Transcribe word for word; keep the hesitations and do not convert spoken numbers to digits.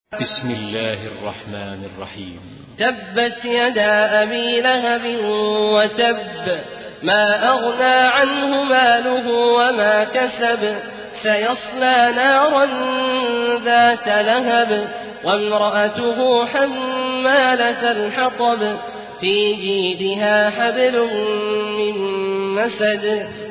بسم الله الرحمن الرحيم. تبت يدا أبي لهب وتب، ما أغنى عنه ماله وما كسب، سيصلى نارا ذات لهب، وامرأته حمالة الحطب، في جيدها حبل من مسد